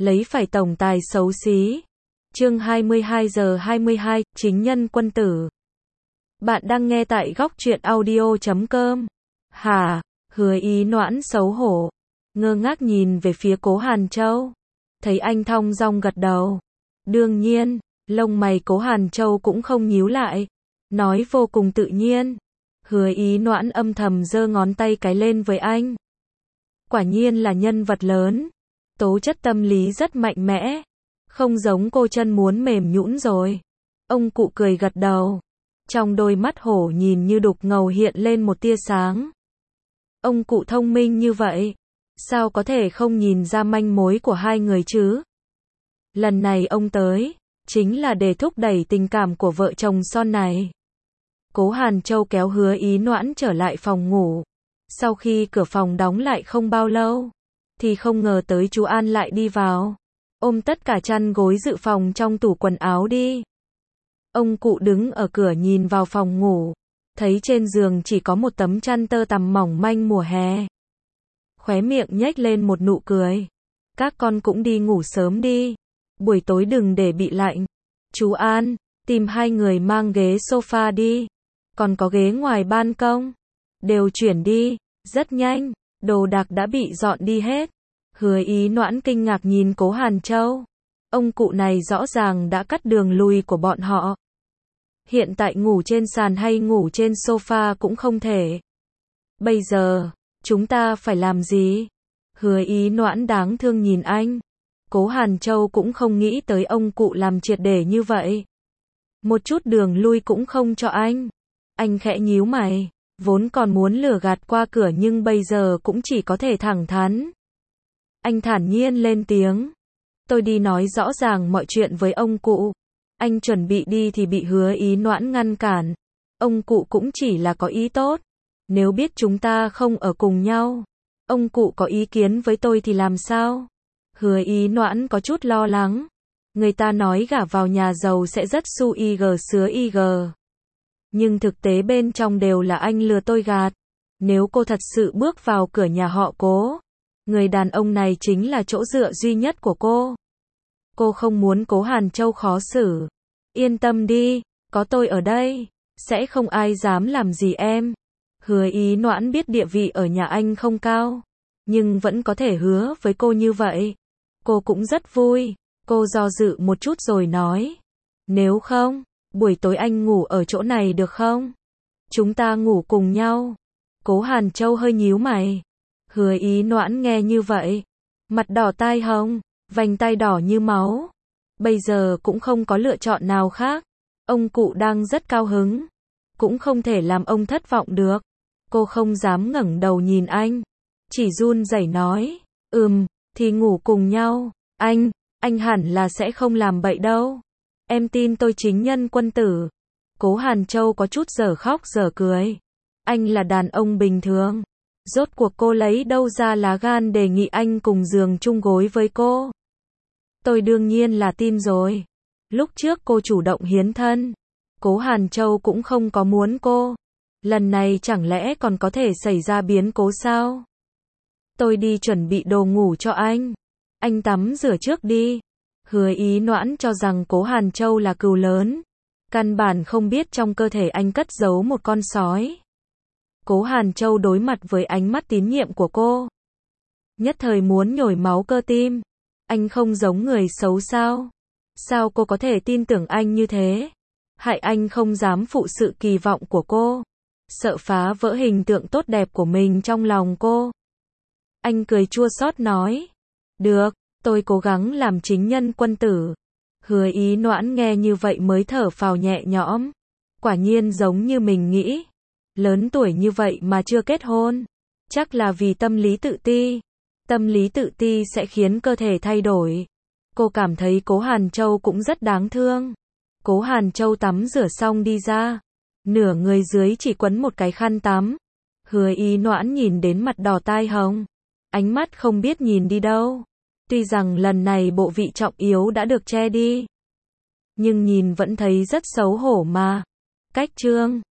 lấy phải tổng tài xấu xí. Chương 22 giờ 22, chính nhân quân tử. Bạn đang nghe tại góc truyện audio.com. Hả? Hứa Ý Noãn xấu hổ, ngơ ngác nhìn về phía Cố Hàn Châu. Thấy anh thong dong gật đầu. Đương nhiên, lông mày Cố Hàn Châu cũng không nhíu lại, nói vô cùng tự nhiên. Hứa Ý Noãn âm thầm giơ ngón tay cái lên với anh. Quả nhiên là nhân vật lớn, tố chất tâm lý rất mạnh mẽ, không giống cô chân muốn mềm nhũn rồi. Ông cụ cười gật đầu, trong đôi mắt hổ nhìn như đục ngầu hiện lên một tia sáng. Ông cụ thông minh như vậy, sao có thể không nhìn ra manh mối của hai người chứ? Lần này ông tới, chính là để thúc đẩy tình cảm của vợ chồng son này. Cố Hàn Châu kéo Hứa Ý Noãn trở lại phòng ngủ. Sau khi cửa phòng đóng lại không bao lâu, thì không ngờ tới chú An lại đi vào, ôm tất cả chăn gối dự phòng trong tủ quần áo đi. Ông cụ đứng ở cửa nhìn vào phòng ngủ, thấy trên giường chỉ có một tấm chăn tơ tằm mỏng manh mùa hè. Khóe miệng nhếch lên một nụ cười. Các con cũng đi ngủ sớm đi, buổi tối đừng để bị lạnh. Chú An, tìm hai người mang ghế sofa đi, còn có ghế ngoài ban công, đều chuyển đi, rất nhanh, đồ đạc đã bị dọn đi hết. Hứa Ý Noãn kinh ngạc nhìn Cố Hàn Châu. Ông cụ này rõ ràng đã cắt đường lui của bọn họ. Hiện tại ngủ trên sàn hay ngủ trên sofa cũng không thể. Bây giờ, chúng ta phải làm gì? Hứa Ý Noãn đáng thương nhìn anh. Cố Hàn Châu cũng không nghĩ tới ông cụ làm triệt để như vậy. Một chút đường lui cũng không cho anh. Anh khẽ nhíu mày, vốn còn muốn lừa gạt qua cửa nhưng bây giờ cũng chỉ có thể thẳng thắn. Anh thản nhiên lên tiếng. Tôi đi nói rõ ràng mọi chuyện với ông cụ. Anh chuẩn bị đi thì bị Hứa Ý Noãn ngăn cản. Ông cụ cũng chỉ là có ý tốt. Nếu biết chúng ta không ở cùng nhau, ông cụ có ý kiến với tôi thì làm sao? Hứa Ý Noãn có chút lo lắng. Người ta nói gả vào nhà giàu sẽ rất su ig sứa ig. Nhưng thực tế bên trong đều là anh lừa tôi gạt. Nếu cô thật sự bước vào cửa nhà họ Cố, người đàn ông này chính là chỗ dựa duy nhất của cô. Cô không muốn Cố Hàn Châu khó xử. Yên tâm đi, có tôi ở đây, sẽ không ai dám làm gì em. Hứa Ý Noãn biết địa vị ở nhà anh không cao, nhưng vẫn có thể hứa với cô như vậy. Cô cũng rất vui. Cô do dự một chút rồi nói. Nếu không, buổi tối anh ngủ ở chỗ này được không? Chúng ta ngủ cùng nhau. Cố Hàn Châu hơi nhíu mày. Hứa Ý Noãn nghe như vậy, mặt đỏ tai hồng, vành tai đỏ như máu. Bây giờ cũng không có lựa chọn nào khác. Ông cụ đang rất cao hứng, cũng không thể làm ông thất vọng được. Cô không dám ngẩng đầu nhìn anh, chỉ run rẩy nói, thì ngủ cùng nhau. Anh hẳn là sẽ không làm bậy đâu. Em tin tôi chính nhân quân tử. Cố Hàn Châu có chút dở khóc dở cười. Anh là đàn ông bình thường. Rốt cuộc cô lấy đâu ra lá gan đề nghị anh cùng giường chung gối với cô? Tôi đương nhiên là tin rồi. Lúc trước cô chủ động hiến thân, Cố Hàn Châu cũng không có muốn cô. Lần này chẳng lẽ còn có thể xảy ra biến cố sao? Tôi đi chuẩn bị đồ ngủ cho anh tắm rửa trước đi. Hứa Ý Noãn cho rằng Cố Hàn Châu là cừu lớn, căn bản không biết trong cơ thể anh cất giấu một con sói. Cố Hàn Châu đối mặt với ánh mắt tín nhiệm của cô, nhất thời muốn nhồi máu cơ tim. Anh không giống người xấu sao? Sao cô có thể tin tưởng anh như thế? Hại anh không dám phụ sự kỳ vọng của cô, sợ phá vỡ hình tượng tốt đẹp của mình trong lòng cô. Anh cười chua xót nói. Được, tôi cố gắng làm chính nhân quân tử. Hứa Ý Noãn nghe như vậy mới thở phào nhẹ nhõm. Quả nhiên giống như mình nghĩ. Lớn tuổi như vậy mà chưa kết hôn. Chắc là vì tâm lý tự ti. Tâm lý tự ti sẽ khiến cơ thể thay đổi. Cô cảm thấy Cố Hàn Châu cũng rất đáng thương. Cố Hàn Châu tắm rửa xong đi ra. Nửa người dưới chỉ quấn một cái khăn tắm. Hứa Ý Noãn nhìn đến mặt đỏ tai hồng. Ánh mắt không biết nhìn đi đâu. Tuy rằng lần này bộ vị trọng yếu đã được che đi, nhưng nhìn vẫn thấy rất xấu hổ mà. Cách chương